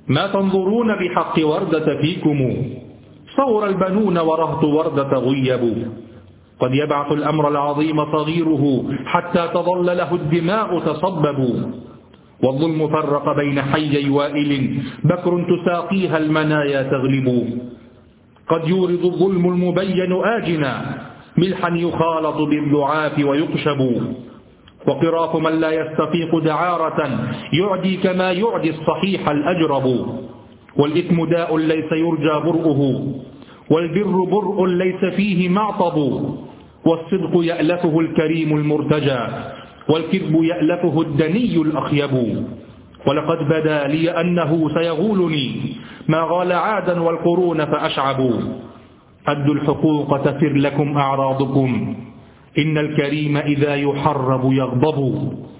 ما تنظرون بحق وردة فيكم، صور البنون ورهط وردة غيبوا. قد يبعث الأمر العظيم صغيره حتى تظل له الدماء تصبب. والظلم فرق بين حيي وائل، بكر تساقيها المنايا تغلب. قد يورد الظلم المبين آجنا، ملحا يخالط باللعاف ويقشب. وقراف من لا يستفيق دعارة يعدي كما يعدي الصحيح الأجرب. والإثم داء ليس يرجى برؤه، والبر برء ليس فيه معطب. والصدق يألفه الكريم المرتجى، والكذب يألفه الدني الأخيب. ولقد بدا لي أنه سيغولني ما غال عادا والقرون فأشعبوا. أدوا الحقوق تفر لكم أعراضكم، إن الكريم إذا يحرب يغضب.